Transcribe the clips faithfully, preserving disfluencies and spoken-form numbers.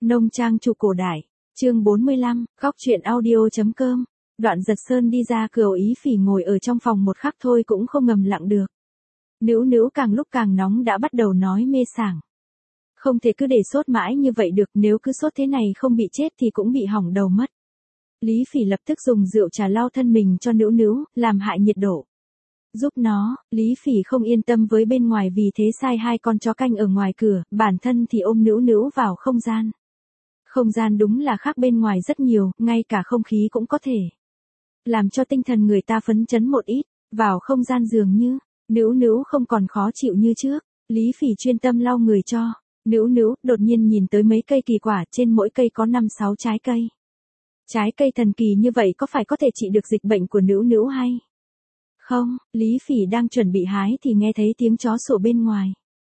Nông trang chủ cổ đại, chương bốn mươi lăm, góc truyện audio.com. Đoạn Giật Sơn đi ra cửa, Ý Phỉ ngồi ở trong phòng một khắc thôi cũng không ngầm lặng được. Nữu nữu càng lúc càng nóng đã bắt đầu nói mê sảng. Không thể cứ để sốt mãi như vậy được, nếu cứ sốt thế này không bị chết thì cũng bị hỏng đầu mất. Lý Phỉ lập tức dùng rượu trà lau thân mình cho nữu nữu, làm hại nhiệt độ. Giúp nó, Lý Phỉ không yên tâm với bên ngoài vì thế sai hai con chó canh ở ngoài cửa, bản thân thì ôm nữu nữu vào không gian. Không gian đúng là khác bên ngoài rất nhiều, ngay cả không khí cũng có thể làm cho tinh thần người ta phấn chấn một ít, vào không gian dường như, nữu nữu không còn khó chịu như trước, Lý Phỉ chuyên tâm lau người cho, nữu nữu đột nhiên nhìn tới mấy cây kỳ quả, trên mỗi cây có năm sáu trái cây. Trái cây thần kỳ như vậy có phải có thể trị được dịch bệnh của nữu nữu hay không? Lý Phỉ đang chuẩn bị hái thì nghe thấy tiếng chó sủa bên ngoài.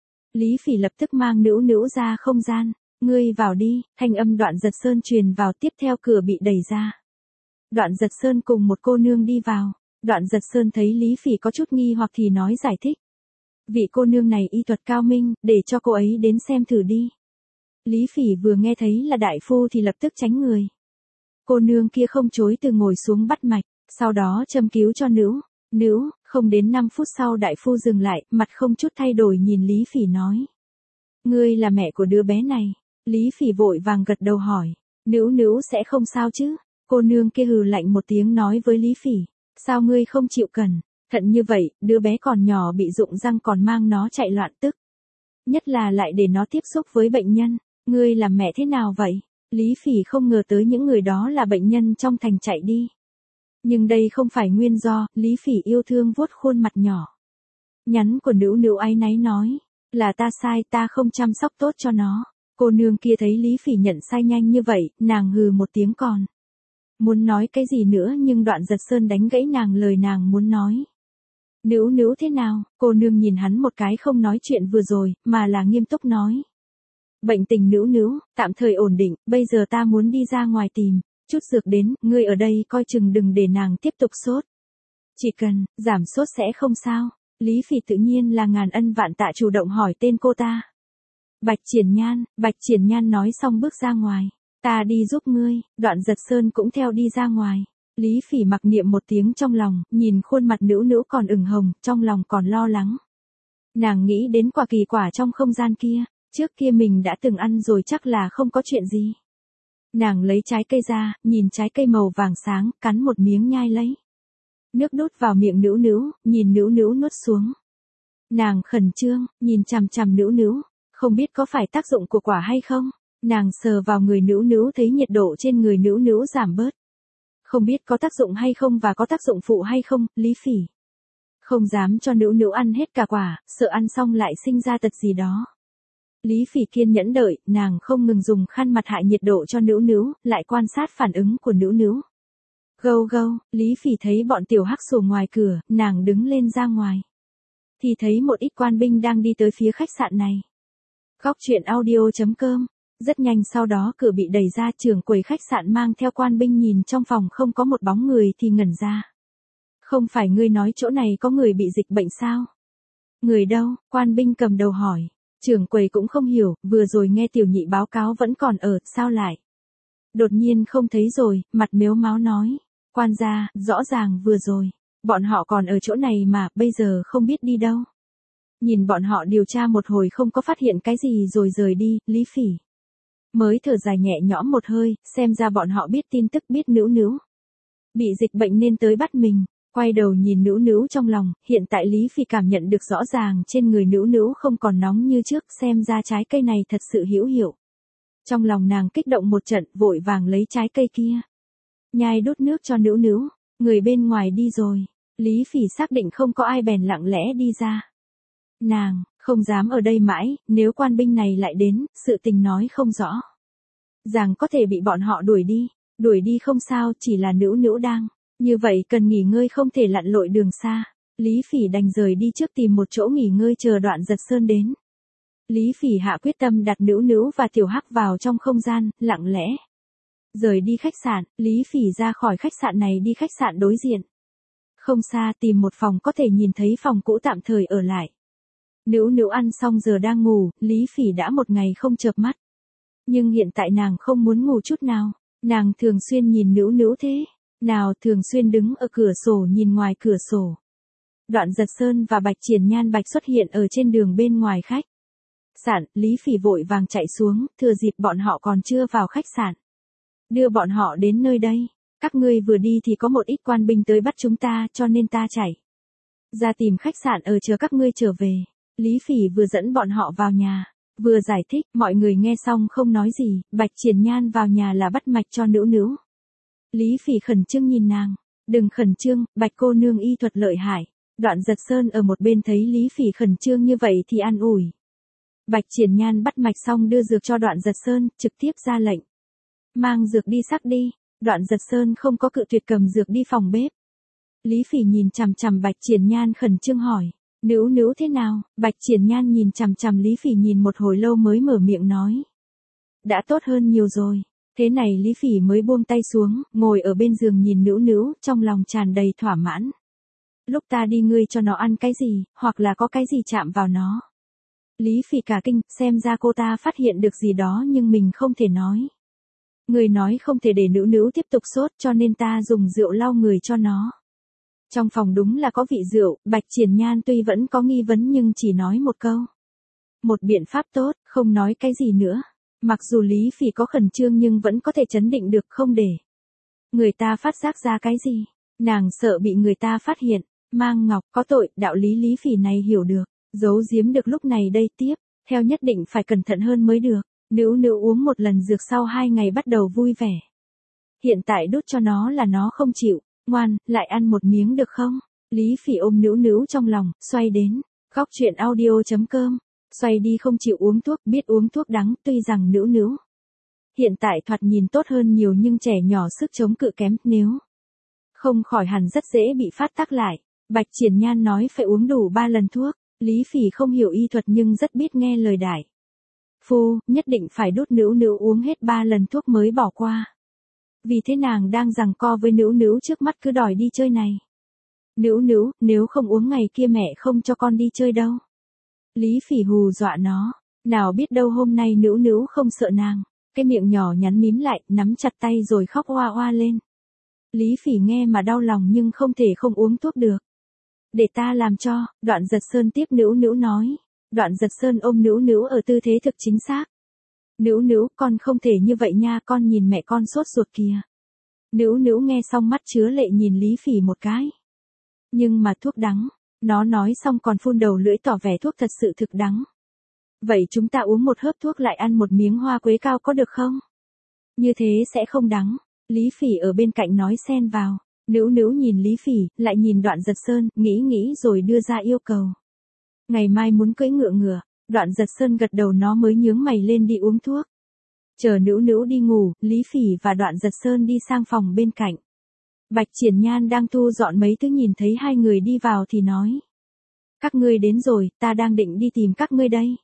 Lý Phỉ lập tức mang nữu nữu ra không gian. Ngươi vào đi, thanh âm Đoạn Giật Sơn truyền vào, tiếp theo cửa bị đẩy ra. Đoạn Giật Sơn cùng một cô nương đi vào. Đoạn Giật Sơn thấy Lý Phỉ có chút nghi hoặc thì nói giải thích. Vị cô nương này y thuật cao minh, để cho cô ấy đến xem thử đi. Lý Phỉ vừa nghe thấy là đại phu thì lập tức tránh người. Cô nương kia không chối từ ngồi xuống bắt mạch, sau đó châm cứu cho nữu. Nữu, không đến năm phút sau đại phu dừng lại, mặt không chút thay đổi nhìn Lý Phỉ nói. Ngươi là mẹ của đứa bé này. Lý Phỉ vội vàng gật đầu hỏi. Nữu nữu sẽ không sao chứ? Cô nương kia hừ lạnh một tiếng nói với Lý Phỉ. Sao ngươi không chịu cẩn thận như vậy, đứa bé còn nhỏ bị rụng răng còn mang nó chạy loạn tức. Nhất là lại để nó tiếp xúc với bệnh nhân. Ngươi làm mẹ thế nào vậy? Lý Phỉ không ngờ tới những người đó là bệnh nhân trong thành chạy đi. Nhưng đây không phải nguyên do, Lý Phỉ yêu thương vuốt khuôn mặt nhỏ. Nhắn của nữu nữu áy náy nói. Là ta sai, ta không chăm sóc tốt cho nó. Cô nương kia thấy Lý Phỉ nhận sai nhanh như vậy, nàng hừ một tiếng còn. Muốn nói cái gì nữa nhưng Đoạn Giật Sơn đánh gãy nàng lời nàng muốn nói. Nữu nữu thế nào? Cô nương nhìn hắn một cái không nói chuyện vừa rồi, mà là nghiêm túc nói. Bệnh tình nữu nữu, tạm thời ổn định, bây giờ ta muốn đi ra ngoài tìm chút dược đến, ngươi ở đây coi chừng đừng để nàng tiếp tục sốt. Chỉ cần giảm sốt sẽ không sao. Lý Phỉ tự nhiên là ngàn ân vạn tạ chủ động hỏi tên cô ta. Bạch Triển Nhan. Bạch Triển Nhan nói xong bước ra ngoài. Ta đi giúp ngươi. Đoạn Giật Sơn cũng theo đi ra ngoài. Lý Phỉ mặc niệm một tiếng trong lòng, nhìn khuôn mặt nữu nữu còn ửng hồng, trong lòng còn lo lắng. Nàng nghĩ đến quả kỳ quả trong không gian kia, trước kia mình đã từng ăn rồi chắc là không có chuyện gì. Nàng lấy trái cây ra, nhìn trái cây màu vàng sáng, cắn một miếng nhai lấy. Nước đút vào miệng nữu nữu, nhìn nữu nữu nuốt xuống. Nàng khẩn trương, nhìn chằm chằm nữu nữu, không biết có phải tác dụng của quả hay không. Nàng sờ vào người nữu nữu thấy nhiệt độ trên người nữu nữu giảm bớt. Không biết có tác dụng hay không và có tác dụng phụ hay không, Lý Phỉ không dám cho nữu nữu ăn hết cả quả, sợ ăn xong lại sinh ra tật gì đó. Lý Phỉ kiên nhẫn đợi, nàng không ngừng dùng khăn mặt hạ nhiệt độ cho nữu nữu, lại quan sát phản ứng của nữu nữu. Gâu gâu, Lý Phỉ thấy bọn tiểu hắc sổ ngoài cửa, nàng đứng lên ra ngoài. Thì thấy một ít quan binh đang đi tới phía khách sạn này. Góc truyện audio.com. Rất nhanh sau đó cửa bị đẩy ra, trưởng quầy khách sạn mang theo quan binh nhìn trong phòng không có một bóng người thì ngẩn ra. Không phải ngươi nói chỗ này có người bị dịch bệnh sao? Người đâu? Quan binh cầm đầu hỏi. Trưởng quầy cũng không hiểu, vừa rồi nghe tiểu nhị báo cáo vẫn còn ở, sao lại? Đột nhiên không thấy rồi, mặt mếu máo nói. Quan gia, rõ ràng vừa rồi, bọn họ còn ở chỗ này mà, bây giờ không biết đi đâu. Nhìn bọn họ điều tra một hồi không có phát hiện cái gì rồi rời đi, Lý Phỉ mới thở dài nhẹ nhõm một hơi, xem ra bọn họ biết tin tức, biết nữu nữu bị dịch bệnh nên tới bắt mình. Quay đầu nhìn nữu nữu trong lòng, hiện tại Lý Phỉ cảm nhận được rõ ràng trên người nữu nữu không còn nóng như trước, xem ra trái cây này thật sự hữu hiệu. Trong lòng nàng kích động một trận, vội vàng lấy trái cây kia. Nhai đút nước cho nữu nữu, người bên ngoài đi rồi. Lý Phỉ xác định không có ai bèn lặng lẽ đi ra. Nàng, không dám ở đây mãi, nếu quan binh này lại đến, sự tình nói không rõ. Rằng có thể bị bọn họ đuổi đi, đuổi đi không sao, chỉ là nữu nữu đang. Như vậy cần nghỉ ngơi không thể lặn lội đường xa. Lý Phỉ đành rời đi trước tìm một chỗ nghỉ ngơi chờ Đoạn Giật Sơn đến. Lý Phỉ hạ quyết tâm đặt nữu nữu và tiểu hắc vào trong không gian, lặng lẽ. Rời đi khách sạn, Lý Phỉ ra khỏi khách sạn này đi khách sạn đối diện. Không xa tìm một phòng có thể nhìn thấy phòng cũ tạm thời ở lại. Nữu nữu ăn xong giờ đang ngủ, Lý Phỉ đã một ngày không chợp mắt. Nhưng hiện tại nàng không muốn ngủ chút nào, nàng thường xuyên nhìn Nữu Nữu thế, nào thường xuyên đứng ở cửa sổ nhìn ngoài cửa sổ. Đoạn Giật Sơn và Bạch Triển Nhan Bạch xuất hiện ở trên đường bên ngoài khách sạn, Lý Phỉ vội vàng chạy xuống, thừa dịp bọn họ còn chưa vào khách sạn. Đưa bọn họ đến nơi đây, các ngươi vừa đi thì có một ít quan binh tới bắt chúng ta cho nên ta chạy ra tìm khách sạn ở chờ các ngươi trở về. Lý Phỉ vừa dẫn bọn họ vào nhà, vừa giải thích, mọi người nghe xong không nói gì, Bạch Triển Nhan vào nhà là bắt mạch cho Nữu Nữu. Lý Phỉ khẩn trương nhìn nàng, đừng khẩn trương, Bạch cô nương y thuật lợi hại. Đoạn Giật Sơn ở một bên thấy Lý Phỉ khẩn trương như vậy thì an ủi. Bạch Triển Nhan bắt mạch xong đưa dược cho Đoạn Giật Sơn, trực tiếp ra lệnh. Mang dược đi sắc đi, Đoạn Giật Sơn không có cự tuyệt cầm dược đi phòng bếp. Lý Phỉ nhìn chằm chằm Bạch Triển Nhan khẩn trương hỏi, Nữu Nữu thế nào? Bạch Triển Nhan nhìn chằm chằm Lý Phỉ nhìn một hồi lâu mới mở miệng nói. Đã tốt hơn nhiều rồi. Thế này Lý Phỉ mới buông tay xuống, ngồi ở bên giường nhìn Nữu Nữu, trong lòng tràn đầy thỏa mãn. Lúc ta đi ngươi cho nó ăn cái gì, hoặc là có cái gì chạm vào nó. Lý Phỉ cả kinh, xem ra cô ta phát hiện được gì đó nhưng mình không thể nói. Người nói không thể để Nữu Nữu tiếp tục sốt cho nên ta dùng rượu lau người cho nó. Trong phòng đúng là có vị rượu, Bạch Triển Nhan tuy vẫn có nghi vấn nhưng chỉ nói một câu. Một biện pháp tốt, không nói cái gì nữa. Mặc dù Lý Phỉ có khẩn trương nhưng vẫn có thể trấn định được không để người ta phát giác ra cái gì. Nàng sợ bị người ta phát hiện. Mang ngọc có tội, đạo lý Lý Phỉ này hiểu được, giấu giếm được lúc này đây tiếp, theo nhất định phải cẩn thận hơn mới được. Nữu Nữu uống một lần dược sau hai ngày bắt đầu vui vẻ. Hiện tại đút cho nó là nó không chịu, ngoan, lại ăn một miếng được không? Lý Phỉ ôm Nữu Nữu trong lòng, xoay đến, góc truyện audio chấm com, xoay đi không chịu uống thuốc, biết uống thuốc đắng, tuy rằng Nữu Nữu hiện tại thoạt nhìn tốt hơn nhiều nhưng trẻ nhỏ sức chống cự kém, nếu không khỏi hẳn rất dễ bị phát tác lại. Bạch Triển Nhan nói phải uống đủ ba lần thuốc, Lý Phỉ không hiểu y thuật nhưng rất biết nghe lời đại phu, nhất định phải đút Nữu Nữu uống hết ba lần thuốc mới bỏ qua. Vì thế nàng đang giằng co với Nữu Nữu trước mắt cứ đòi đi chơi này. Nữu Nữu, nếu không uống ngày kia mẹ không cho con đi chơi đâu. Lý Phỉ hù dọa nó, nào biết đâu hôm nay Nữu Nữu không sợ nàng, cái miệng nhỏ nhắn mím lại, nắm chặt tay rồi khóc oa oa lên. Lý Phỉ nghe mà đau lòng nhưng không thể không uống thuốc được. Để ta làm cho, Đoạn Giật Sơn tiếp Nữu Nữu nói. Đoạn Giật Sơn ôm Nữu Nữu ở tư thế thực chính xác. Nữu Nữu, con không thể như vậy nha, con nhìn mẹ con sốt ruột kìa. Nữu Nữu nghe xong mắt chứa lệ nhìn Lý Phỉ một cái. Nhưng mà thuốc đắng, nó nói xong còn phun đầu lưỡi tỏ vẻ thuốc thật sự thực đắng. Vậy chúng ta uống một hớp thuốc lại ăn một miếng hoa quế cao có được không? Như thế sẽ không đắng. Lý Phỉ ở bên cạnh nói xen vào. Nữu Nữu nhìn Lý Phỉ, lại nhìn Đoạn Giật Sơn, nghĩ nghĩ rồi đưa ra yêu cầu. Ngày mai muốn cưỡi ngựa ngựa, Đoạn Giật Sơn gật đầu nó mới nhướng mày lên đi uống thuốc. Chờ Nữu Nữu đi ngủ, Lý Phỉ và Đoạn Giật Sơn đi sang phòng bên cạnh. Bạch Triển Nhan đang thu dọn mấy thứ nhìn thấy hai người đi vào thì nói. Các ngươi đến rồi, ta đang định đi tìm các ngươi đây.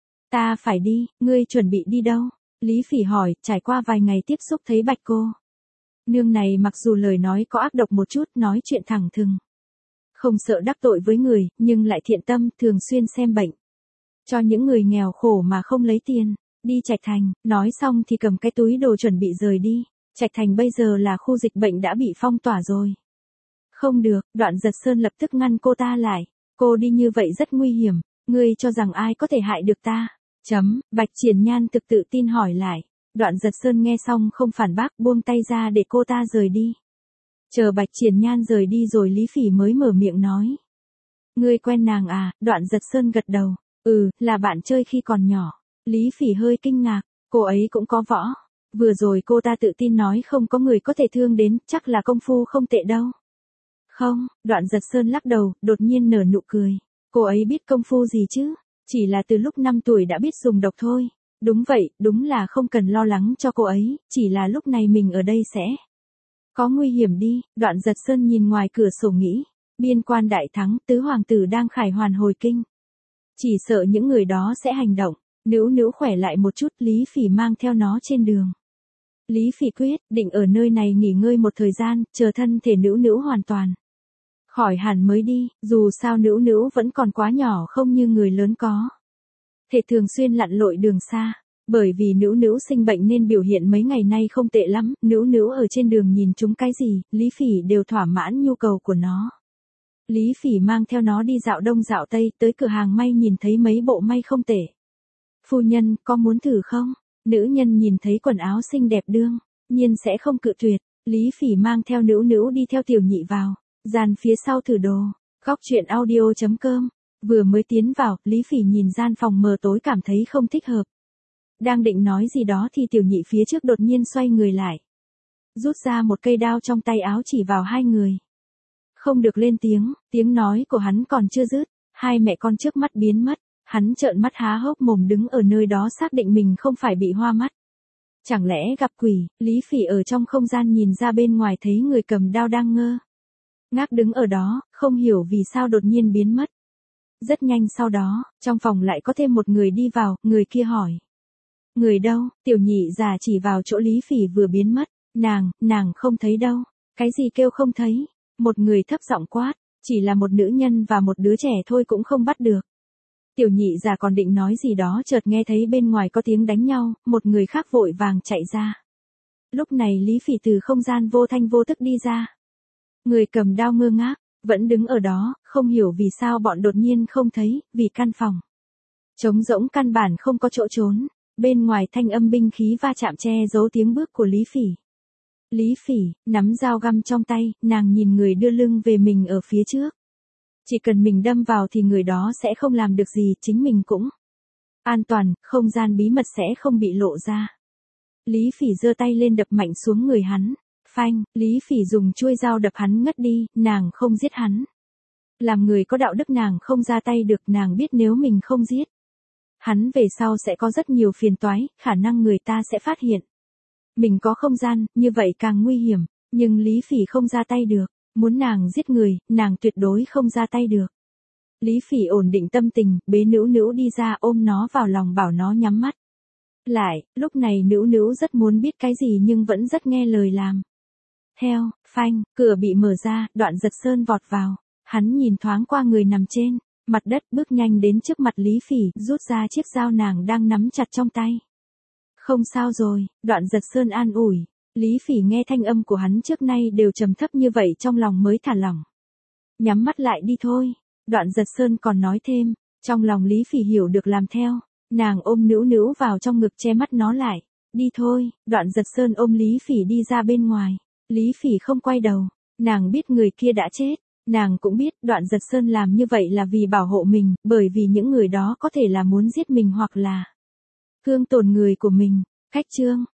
Ta phải đi, ngươi chuẩn bị đi đâu? Lý Phỉ hỏi, trải qua vài ngày tiếp xúc thấy Bạch cô nương này mặc dù lời nói có ác độc một chút, nói chuyện thẳng thừng. Không sợ đắc tội với người, nhưng lại thiện tâm, thường xuyên xem bệnh. Cho những người nghèo khổ mà không lấy tiền. Đi Trạch Thành, nói xong thì cầm cái túi đồ chuẩn bị rời đi. Trạch Thành bây giờ là khu dịch bệnh đã bị phong tỏa rồi. Không được, Đoạn Giật Sơn lập tức ngăn cô ta lại. Cô đi như vậy rất nguy hiểm, ngươi cho rằng ai có thể hại được ta? Chấm, Bạch Triển Nhan thực tự tin hỏi lại. Đoạn Giật Sơn nghe xong không phản bác, buông tay ra để cô ta rời đi. Chờ Bạch Triển Nhan rời đi rồi Lý Phỉ mới mở miệng nói. Ngươi quen nàng à? Đoạn Giật Sơn gật đầu. Ừ, là bạn chơi khi còn nhỏ. Lý Phỉ hơi kinh ngạc, cô ấy cũng có võ. Vừa rồi cô ta tự tin nói không có người có thể thương đến, chắc là công phu không tệ đâu. Không, Đoạn Giật Sơn lắc đầu, đột nhiên nở nụ cười. Cô ấy biết công phu gì chứ? Chỉ là từ lúc năm tuổi đã biết dùng độc thôi. Đúng vậy, đúng là không cần lo lắng cho cô ấy, chỉ là lúc này mình ở đây sẽ có nguy hiểm đi. Đoạn Giật Sơn nhìn ngoài cửa sổ nghĩ, biên quan đại thắng, tứ hoàng tử đang khải hoàn hồi kinh. Chỉ sợ những người đó sẽ hành động. Nữu Nữu khỏe lại một chút, Lý Phỉ mang theo nó trên đường. Lý Phỉ quyết định ở nơi này nghỉ ngơi một thời gian, chờ thân thể Nữu Nữu hoàn toàn khỏi hẳn mới đi, dù sao Nữu Nữu vẫn còn quá nhỏ không như người lớn có thể thường xuyên lặn lội đường xa. Bởi vì Nữu Nữu sinh bệnh nên biểu hiện mấy ngày nay không tệ lắm, Nữu Nữu ở trên đường nhìn chúng cái gì, Lý Phỉ đều thỏa mãn nhu cầu của nó. Lý Phỉ mang theo nó đi dạo đông dạo tây, tới cửa hàng may nhìn thấy mấy bộ may không tệ. Phu nhân, có muốn thử không? Nữ nhân nhìn thấy quần áo xinh đẹp đương nhiên sẽ không cự tuyệt. Lý Phỉ mang theo Nữu Nữu đi theo tiểu nhị vào gian phía sau thử đồ. Góc truyện audio chấm com. Vừa mới tiến vào, Lý Phỉ nhìn gian phòng mờ tối cảm thấy không thích hợp. Đang định nói gì đó thì tiểu nhị phía trước đột nhiên xoay người lại. Rút ra một cây đao trong tay áo chỉ vào hai người. Không được lên tiếng, tiếng nói của hắn còn chưa dứt, hai mẹ con trước mắt biến mất. Hắn trợn mắt há hốc mồm đứng ở nơi đó xác định mình không phải bị hoa mắt. Chẳng lẽ gặp quỷ? Lý Phỉ ở trong không gian nhìn ra bên ngoài thấy người cầm đao đang ngơ ngác đứng ở đó, không hiểu vì sao đột nhiên biến mất. Rất nhanh sau đó, trong phòng lại có thêm một người đi vào, người kia hỏi. Người đâu? Tiểu nhị già chỉ vào chỗ Lý Phỉ vừa biến mất. Nàng, nàng không thấy đâu. Cái gì kêu không thấy? Một người thấp giọng quát, chỉ là một nữ nhân và một đứa trẻ thôi cũng không bắt được. Tiểu nhị già còn định nói gì đó chợt nghe thấy bên ngoài có tiếng đánh nhau, một người khác vội vàng chạy ra. Lúc này Lý Phỉ từ không gian vô thanh vô tức đi ra. Người cầm đao ngơ ngác, vẫn đứng ở đó, không hiểu vì sao bọn đột nhiên không thấy, vì căn phòng trống rỗng căn bản không có chỗ trốn, bên ngoài thanh âm binh khí va chạm che giấu tiếng bước của Lý Phỉ. Lý Phỉ, nắm dao găm trong tay, nàng nhìn người đưa lưng về mình ở phía trước. Chỉ cần mình đâm vào thì người đó sẽ không làm được gì, chính mình cũng an toàn, không gian bí mật sẽ không bị lộ ra. Lý Phỉ giơ tay lên đập mạnh xuống người hắn. Phanh, Lý Phỉ dùng chuôi dao đập hắn ngất đi, nàng không giết hắn. Làm người có đạo đức nàng không ra tay được, nàng biết nếu mình không giết hắn về sau sẽ có rất nhiều phiền toái, khả năng người ta sẽ phát hiện mình có không gian, như vậy càng nguy hiểm, nhưng Lý Phỉ không ra tay được. Muốn nàng giết người, nàng tuyệt đối không ra tay được. Lý Phỉ ổn định tâm tình, bế Nữu Nữu đi ra ôm nó vào lòng bảo nó nhắm mắt lại, lúc này Nữu Nữu rất muốn biết cái gì nhưng vẫn rất nghe lời làm theo. Phanh, cửa bị mở ra, Đoạn Giật Sơn vọt vào. Hắn nhìn thoáng qua người nằm trên mặt đất, bước nhanh đến trước mặt Lý Phỉ, rút ra chiếc dao nàng đang nắm chặt trong tay. Không sao rồi, Đoạn Giật Sơn an ủi. Lý Phỉ nghe thanh âm của hắn trước nay đều trầm thấp như vậy trong lòng mới thả lỏng. Nhắm mắt lại đi thôi. Đoạn Giật Sơn còn nói thêm, trong lòng Lý Phỉ hiểu được làm theo. Nàng ôm Nữu Nữu vào trong ngực che mắt nó lại. Đi thôi, Đoạn Giật Sơn ôm Lý Phỉ đi ra bên ngoài. Lý Phỉ không quay đầu. Nàng biết người kia đã chết. Nàng cũng biết Đoạn Giật Sơn làm như vậy là vì bảo hộ mình, bởi vì những người đó có thể là muốn giết mình hoặc là thương tổn người của mình. Khách chương.